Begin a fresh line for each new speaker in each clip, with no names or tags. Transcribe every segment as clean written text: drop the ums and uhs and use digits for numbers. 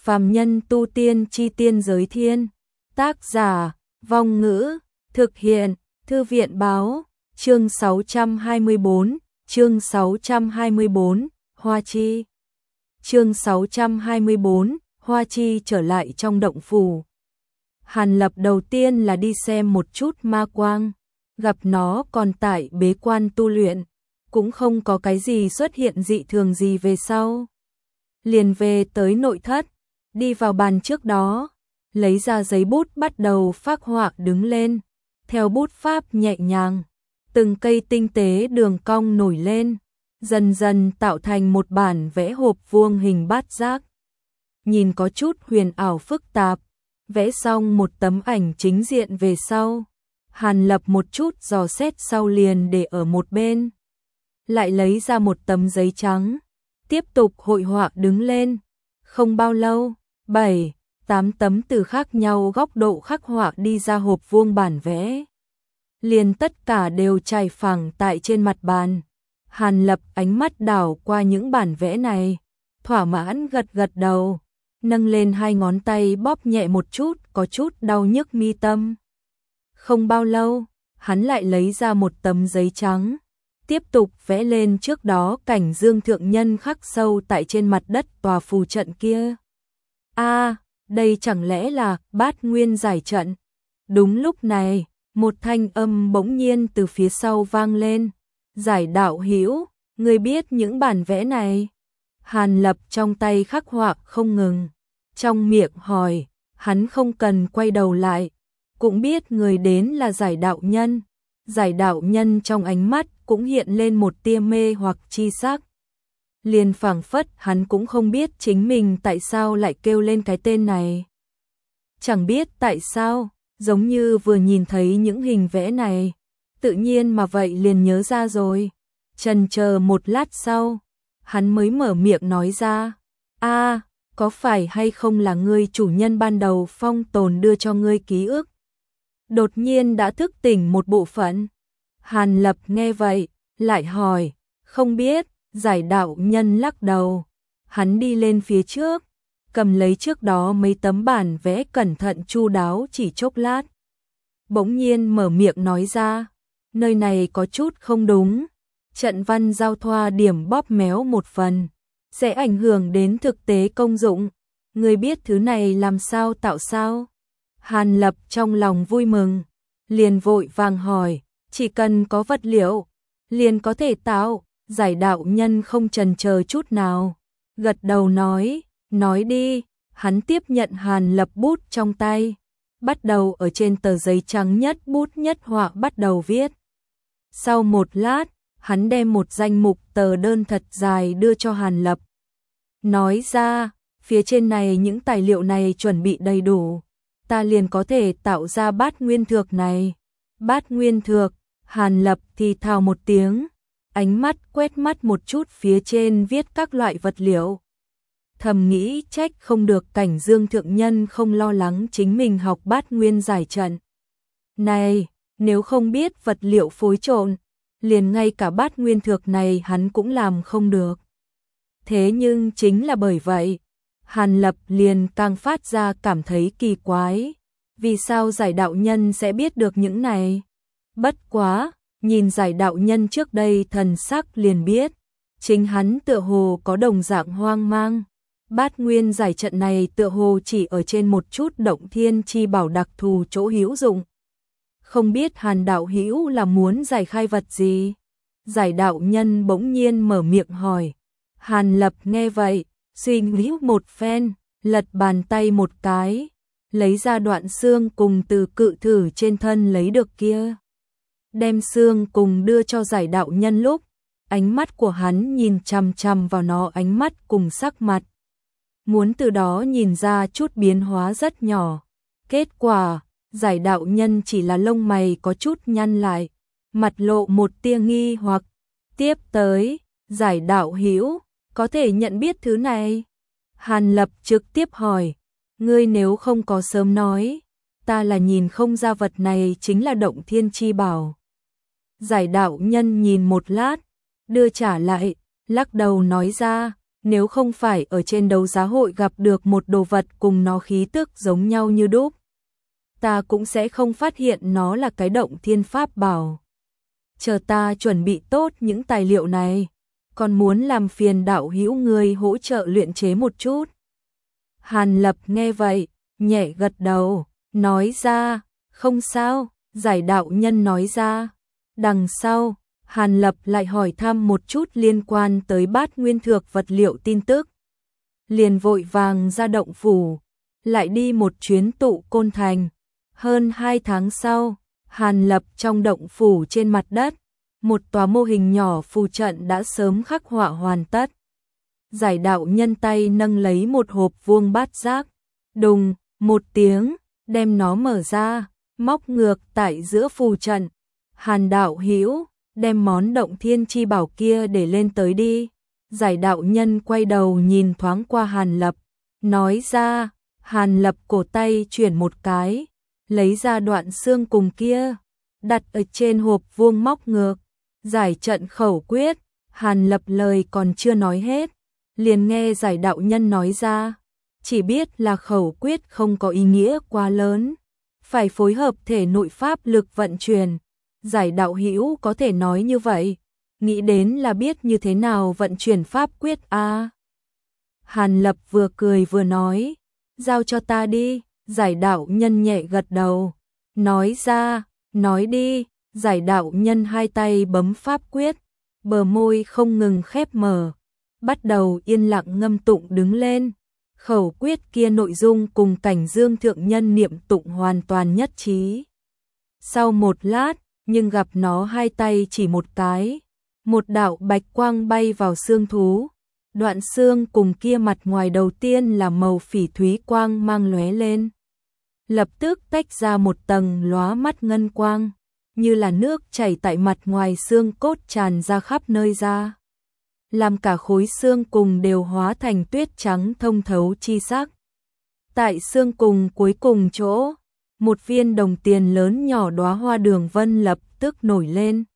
Phàm nhân tu tiên chi tiên giới thiên. Tác giả, Vong Ngữ, thực hiện, Thư viện báo, chương 624, Hoa Chi. Chương 624, Hoa Chi trở lại trong động phủ. Hàn Lập đầu tiên là đi xem một chút ma quang, gặp nó còn tại bế quan tu luyện, cũng không có cái gì xuất hiện dị thường gì về sau. Liền về tới nội thất, đi vào bàn trước đó, lấy ra giấy bút bắt đầu phác họa đứng lên, theo bút pháp nhẹ nhàng, từng cây tinh tế đường cong nổi lên, dần dần tạo thành một bản vẽ hộp vuông hình bát giác. Nhìn có chút huyền ảo phức tạp, vẽ xong một tấm ảnh chính diện về sau, Hàn Lập một chút dò xét sau liền để ở một bên. Lại lấy ra một tấm giấy trắng, tiếp tục hội họa đứng lên. Không bao lâu, 7, 8 tấm từ khác nhau góc độ khắc họa đi ra hộp vuông bản vẽ. Liền tất cả đều trải phẳng tại trên mặt bàn. Hàn Lập ánh mắt đảo qua những bản vẽ này, thỏa mãn gật gật đầu, nâng lên hai ngón tay bóp nhẹ một chút, có chút đau nhức mi tâm. Không bao lâu, hắn lại lấy ra một tấm giấy trắng, tiếp tục vẽ lên trước đó cảnh Dương thượng nhân khắc sâu tại trên mặt đất tòa phù trận kia. Đây chẳng lẽ là Bát Nguyên giải trận? Đúng lúc này, một thanh âm bỗng nhiên từ phía sau vang lên. Giải đạo hữu, ngươi biết những bản vẽ này? Hàn Lập trong tay khắc họa không ngừng, trong miệng hỏi, hắn không cần quay đầu lại, cũng biết người đến là giải đạo nhân. Giải đạo nhân trong ánh mắt cũng hiện lên một tia mê hoặc chi sắc. Liền phảng phất hắn cũng không biết chính mình tại sao lại kêu lên cái tên này. Chẳng biết tại sao, giống như vừa nhìn thấy những hình vẽ này, tự nhiên mà vậy liền nhớ ra rồi. Chần chờ một lát sau, hắn mới mở miệng nói ra, có phải hay không là ngươi chủ nhân ban đầu phong tồn đưa cho ngươi ký ức? Đột nhiên đã thức tỉnh một bộ phận. Hàn Lập nghe vậy, lại hỏi, không biết. Giải đạo nhân lắc đầu, hắn đi lên phía trước, cầm lấy trước đó mấy tấm bản vẽ cẩn thận chu đáo chỉ chốc lát. Bỗng nhiên mở miệng nói ra, nơi này có chút không đúng, trận văn giao thoa điểm bóp méo một phần, sẽ ảnh hưởng đến thực tế công dụng, người biết thứ này làm sao tạo sao? Hàn Lập trong lòng vui mừng, liền vội vàng hỏi, chỉ cần có vật liệu, liền có thể tạo. Giải đạo nhân không chần chờ chút nào, gật đầu nói đi. Hắn tiếp nhận Hàn Lập bút trong tay, bắt đầu ở trên tờ giấy trắng nhất bút nhất họa bắt đầu viết. Sau một lát, hắn đem một danh mục tờ đơn thật dài đưa cho Hàn Lập. Nói ra, phía trên này những tài liệu này chuẩn bị đầy đủ, ta liền có thể tạo ra bát nguyên thược này. Bát nguyên thược, Hàn Lập thì thào một tiếng. Ánh mắt quét mắt một chút phía trên viết các loại vật liệu. Thầm nghĩ trách không được cảnh Dương thượng nhân không lo lắng chính mình học bát nguyên giải trận. Này, nếu không biết vật liệu phối trộn, liền ngay cả bát nguyên thược này hắn cũng làm không được. Thế nhưng chính là bởi vậy, Hàn Lập liền càng phát ra cảm thấy kỳ quái. Vì sao giải đạo nhân sẽ biết được những này? Bất quá! Nhìn giải đạo nhân trước đây thần sắc liền biết, chính hắn tựa hồ có đồng dạng hoang mang. Bát nguyên giải trận này tựa hồ chỉ ở trên một chút động thiên chi bảo đặc thù chỗ hữu dụng. Không biết Hàn đạo hữu là muốn giải khai vật gì? Giải đạo nhân bỗng nhiên mở miệng hỏi. Hàn Lập nghe vậy, suy nghĩ một phen, lật bàn tay một cái, lấy ra đoạn xương cùng từ cự thử trên thân lấy được kia. Đem xương cùng đưa cho giải đạo nhân lúc, ánh mắt của hắn nhìn chằm chằm vào nó, ánh mắt cùng sắc mặt. Muốn từ đó nhìn ra chút biến hóa rất nhỏ. Kết quả, giải đạo nhân chỉ là lông mày có chút nhăn lại, mặt lộ một tia nghi hoặc. Tiếp tới, giải đạo hữu có thể nhận biết thứ này? Hàn Lập trực tiếp hỏi, ngươi nếu không có sớm nói, ta là nhìn không ra vật này chính là động thiên chi bảo. Giải đạo nhân nhìn một lát, đưa trả lại, lắc đầu nói ra, Nếu không phải ở trên đấu giá hội gặp được một đồ vật cùng nó khí tức giống nhau như đúc, ta cũng sẽ không phát hiện nó là cái động thiên pháp bảo. Chờ ta chuẩn bị tốt những tài liệu này, còn muốn làm phiền đạo hữu ngươi hỗ trợ luyện chế một chút. Hàn Lập nghe vậy, nhẹ gật đầu, nói ra, không sao, Giải đạo nhân nói ra. Đằng sau, Hàn Lập lại hỏi thăm một chút liên quan tới Bát Nguyên Thược vật liệu tin tức. Liền vội vàng ra động phủ, lại đi một chuyến Tụ Côn Thành. Hơn 2 tháng sau, Hàn Lập trong động phủ trên mặt đất, một tòa mô hình nhỏ phù trận đã sớm khắc họa hoàn tất. Giải đạo nhân tay nâng lấy một hộp vuông bát giác, đùng, một tiếng, đem nó mở ra, móc ngược tại giữa phù trận. Hàn đạo hữu, đem món động thiên chi bảo kia để lên tới đi. Giải đạo nhân quay đầu nhìn thoáng qua Hàn Lập, nói ra. Hàn Lập cổ tay chuyển một cái, lấy ra đoạn xương cùng kia, đặt ở trên hộp vuông móc ngược. Giải trận khẩu quyết, Hàn Lập lời còn chưa nói hết, liền nghe giải đạo nhân nói ra, chỉ biết là khẩu quyết không có ý nghĩa quá lớn, phải phối hợp thể nội pháp lực vận chuyển. Giải đạo hữu có thể nói như vậy, nghĩ đến là biết như thế nào vận chuyển pháp quyết a. Hàn Lập vừa cười vừa nói, giao cho ta đi. Giải đạo nhân nhẹ gật đầu, nói ra, nói đi. Giải đạo nhân hai tay bấm pháp quyết, bờ môi không ngừng khép mở, bắt đầu yên lặng ngâm tụng đứng lên. Khẩu quyết kia nội dung cùng Cảnh Dương thượng nhân niệm tụng hoàn toàn nhất trí. Sau một lát, nhưng gặp nó hai tay chỉ một cái, một đạo bạch quang bay vào xương thú. Đoạn xương cùng kia mặt ngoài đầu tiên là màu phỉ thúy quang mang lóe lên, lập tức tách ra một tầng lóa mắt ngân quang, như là nước chảy tại mặt ngoài xương cốt tràn ra khắp nơi ra, làm cả khối xương cùng đều hóa thành tuyết trắng thông thấu chi sắc. Tại xương cùng cuối cùng chỗ, một viên đồng tiền lớn nhỏ đóa hoa đường vân lập tức nổi lên.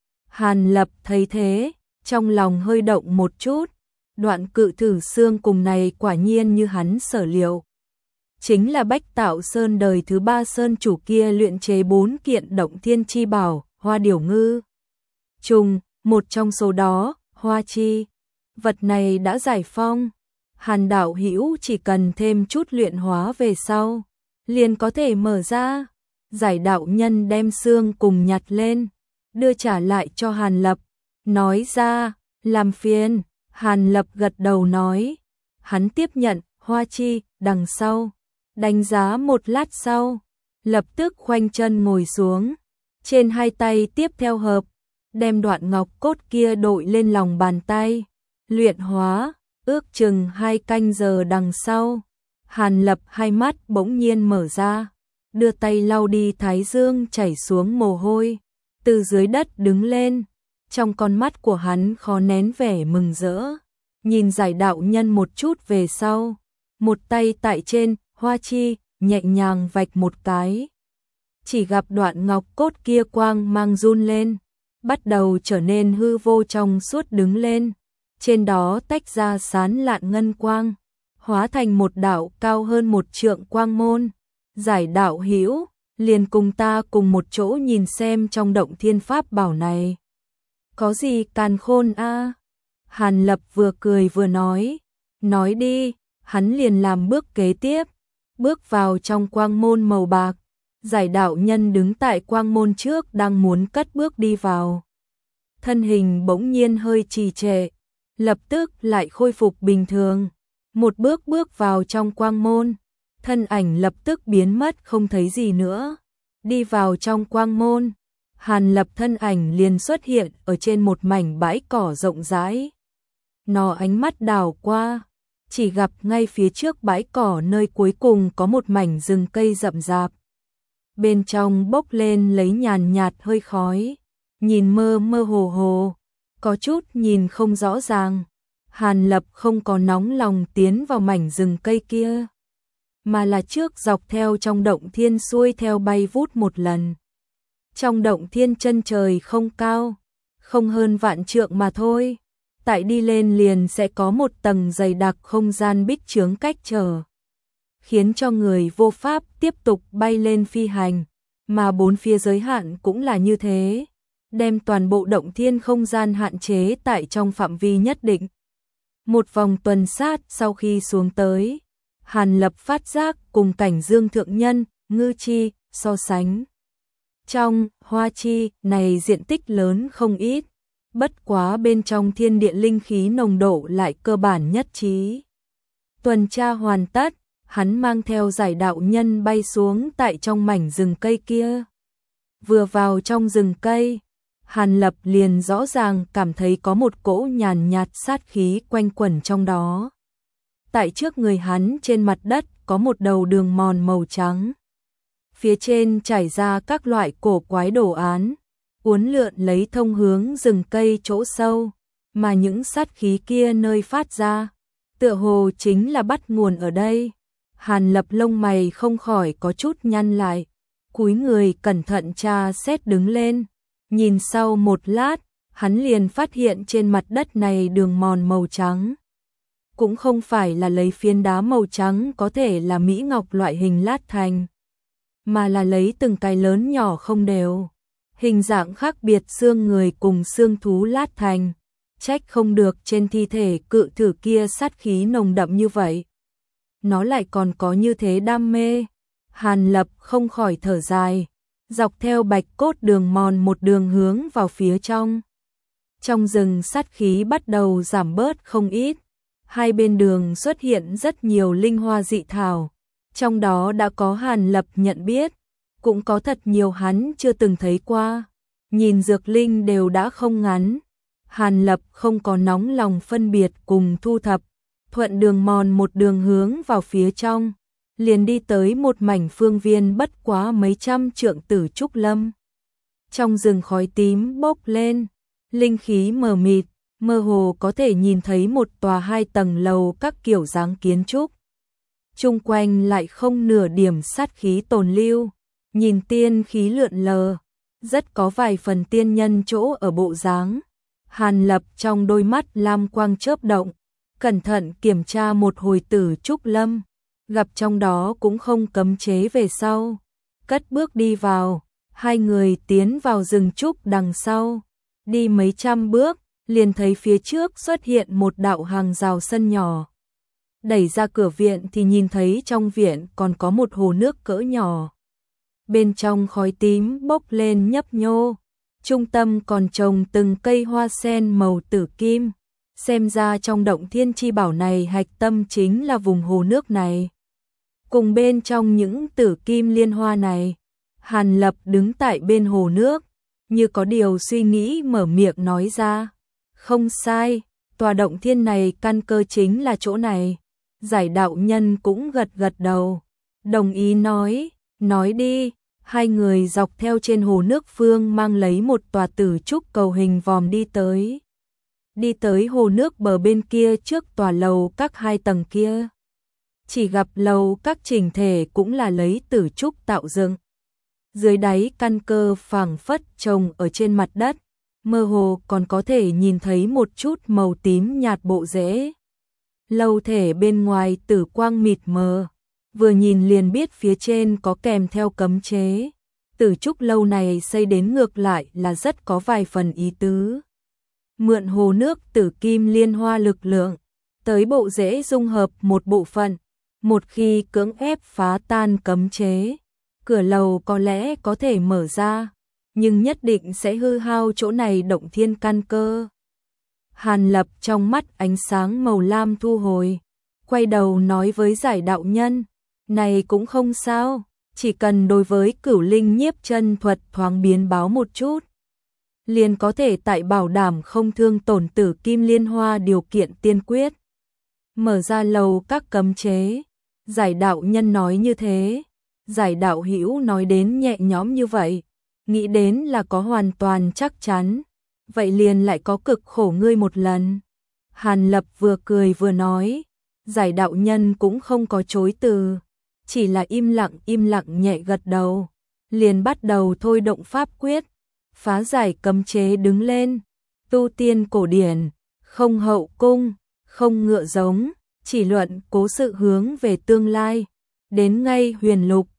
Hàn Lập thấy thế, trong lòng hơi động một chút, đoạn cự thử xương cùng này quả nhiên như hắn sở liệu. Chính là Bách Tạo Sơn đời thứ 3 sơn chủ kia luyện chế 4 kiện động thiên chi bảo, hoa điểu ngư trùng, một trong số đó, hoa chi. Vật này đã giải phong, Hàn đạo hữu chỉ cần thêm chút luyện hóa về sau, liền có thể mở ra. Giải đạo nhân đem xương cùng nhặt lên, đưa trả lại cho Hàn Lập, nói ra, làm phiền. Hàn Lập gật đầu nói, hắn tiếp nhận hoa chi, đằng sau, đánh giá một lát sau, lập tức khoanh chân ngồi xuống, trên hai tay tiếp theo hợp, đem đoạn ngọc cốt kia đội lên lòng bàn tay, luyện hóa, ước chừng 2 canh giờ đằng sau. Hàn Lập hai mắt bỗng nhiên mở ra, đưa tay lau đi thái dương chảy xuống mồ hôi, từ dưới đất đứng lên. Trong con mắt của hắn khó nén vẻ mừng rỡ, nhìn giải đạo nhân một chút về sau, một tay tại trên hoa chi, nhẹ nhàng vạch một cái. Chỉ gặp đoạn ngọc cốt kia quang mang run lên, bắt đầu trở nên hư vô trong suốt đứng lên, trên đó tách ra sán lạn ngân quang, hóa thành một đạo cao hơn 1 trượng quang môn. Giải đạo hữu, liền cùng ta cùng một chỗ nhìn xem trong động thiên pháp bảo này có gì càn khôn a. Hàn Lập vừa cười vừa nói đi. Hắn liền làm bước kế tiếp, bước vào trong quang môn màu bạc. Giải đạo nhân đứng tại quang môn trước đang muốn cất bước đi vào, thân hình bỗng nhiên hơi trì trệ, lập tức lại khôi phục bình thường. Một bước bước vào trong quang môn, thân ảnh lập tức biến mất không thấy gì nữa. Đi vào trong quang môn, Hàn Lập thân ảnh liền xuất hiện ở trên một mảnh bãi cỏ rộng rãi. Nó ánh mắt đảo qua, chỉ gặp ngay phía trước bãi cỏ nơi cuối cùng có một mảnh rừng cây rậm rạp. Bên trong bốc lên lấy nhàn nhạt hơi khói, nhìn mơ mơ hồ hồ, có chút nhìn không rõ ràng. Hàn Lập không có nóng lòng tiến vào mảnh rừng cây kia, mà là trước dọc theo trong động thiên xuôi theo bay vút một lần. Trong động thiên chân trời không cao, không hơn vạn trượng mà thôi, tại đi lên liền sẽ có một tầng dày đặc không gian bích chướng cách trở, khiến cho người vô pháp tiếp tục bay lên phi hành, mà bốn phía giới hạn cũng là như thế, đem toàn bộ động thiên không gian hạn chế tại trong phạm vi nhất định. Một vòng tuần sát sau khi xuống tới, Hàn Lập phát giác cùng cảnh Dương thượng nhân, Ngư Chi so sánh. Trong Hoa Chi này diện tích lớn không ít, bất quá bên trong thiên địa linh khí nồng độ lại cơ bản nhất trí. Tuần tra hoàn tất, hắn mang theo giải đạo nhân bay xuống tại trong mảnh rừng cây kia. Vừa vào trong rừng cây, Hàn Lập liền rõ ràng cảm thấy có một cỗ nhàn nhạt sát khí quanh quẩn trong đó. Tại trước người hắn trên mặt đất có một đầu đường mòn màu trắng. Phía trên trải ra các loại cổ quái đồ án, uốn lượn lấy thông hướng rừng cây chỗ sâu, mà những sát khí kia nơi phát ra, tựa hồ chính là bắt nguồn ở đây. Hàn Lập lông mày không khỏi có chút nhăn lại, cúi người cẩn thận tra xét đứng lên, nhìn sau một lát, hắn liền phát hiện trên mặt đất này đường mòn màu trắng. Cũng không phải là lấy phiến đá màu trắng có thể là mỹ ngọc loại hình lát thành, mà là lấy từng cái lớn nhỏ không đều, hình dạng khác biệt xương người cùng xương thú lát thành, trách không được trên thi thể cự thử kia sát khí nồng đậm như vậy. Nó lại còn có như thế đam mê. Hàn Lập không khỏi thở dài, dọc theo bạch cốt đường mòn một đường hướng vào phía trong. Trong rừng sát khí bắt đầu giảm bớt không ít, hai bên đường xuất hiện rất nhiều linh hoa dị thảo, trong đó đã có Hàn Lập nhận biết, cũng có thật nhiều hắn chưa từng thấy qua, nhìn dược linh đều đã không ngắn. Hàn Lập không có nóng lòng phân biệt cùng thu thập, thuận đường mòn một đường hướng vào phía trong, liền đi tới một mảnh phương viên bất quá mấy trăm trượng Tử Trúc Lâm. Trong rừng khói tím bốc lên, linh khí mờ mịt, mơ hồ có thể nhìn thấy một tòa 2 tầng lầu các kiểu dáng kiến trúc. Chung quanh lại không nửa điểm sát khí tồn lưu, nhìn tiên khí lượn lờ, rất có vài phần tiên nhân chỗ ở bộ dáng. Hàn Lập trong đôi mắt lam quang chớp động, cẩn thận kiểm tra một hồi Tử Trúc Lâm, gặp trong đó cũng không cấm chế về sau. Cất bước đi vào, hai người tiến vào rừng trúc đằng sau, đi mấy trăm bước, liền thấy phía trước xuất hiện một đạo hàng rào sân nhỏ. Đẩy ra cửa viện thì nhìn thấy trong viện còn có một hồ nước cỡ nhỏ. Bên trong khói tím bốc lên nhấp nhô, trung tâm còn trồng từng cây hoa sen màu tử kim. Xem ra trong động thiên chi bảo này hạch tâm chính là vùng hồ nước này. Cùng bên trong những tử kim liên hoa này, Hàn Lập đứng tại bên hồ nước, như có điều suy nghĩ mở miệng nói ra. Không sai, tòa động thiên này căn cơ chính là chỗ này. Giải đạo nhân cũng gật gật đầu, đồng ý nói đi. Hai người dọc theo trên hồ nước phương mang lấy một tòa Tử Trúc cầu hình vòm đi tới. Đi tới hồ nước bờ bên kia trước tòa lầu các 2 tầng kia. Chỉ gặp lầu các chỉnh thể cũng là lấy Tử Trúc tạo dựng. Dưới đáy căn cơ phảng phất trồng ở trên mặt đất, mơ hồ còn có thể nhìn thấy một chút màu tím nhạt bộ rễ. Lâu thể bên ngoài tử quang mịt mờ, vừa nhìn liền biết phía trên có kèm theo cấm chế. Tử Trúc lâu này xây đến ngược lại là rất có vài phần ý tứ. Mượn hồ nước tử kim liên hoa lực lượng, tới bộ rễ dung hợp một bộ phận, một khi cưỡng ép phá tan cấm chế, cửa lầu có lẽ có thể mở ra, nhưng nhất định sẽ hư hao chỗ này động thiên căn cơ. Hàn Lập trong mắt ánh sáng màu lam thu hồi, quay đầu nói với giải đạo nhân, này cũng không sao, chỉ cần đối với cửu linh nhiếp chân thuật thoáng biến báo một chút, liền có thể tại bảo đảm không thương tổn tử kim liên hoa điều kiện tiên quyết. Mở ra lầu các cấm chế, giải đạo nhân nói như thế, giải đạo hữu nói đến nhẹ nhõm như vậy, nghĩ đến là có hoàn toàn chắc chắn, vậy liền lại có cực khổ ngươi một lần. Hàn Lập vừa cười vừa nói, giải đạo nhân cũng không có chối từ, chỉ là im lặng nhẹ gật đầu, liền bắt đầu thôi động pháp quyết, phá giải cấm chế đứng lên, tu tiên cổ điển, không hậu cung, không ngựa giống, chỉ luận cố sự hướng về tương lai. Đến ngay Huyền Lục,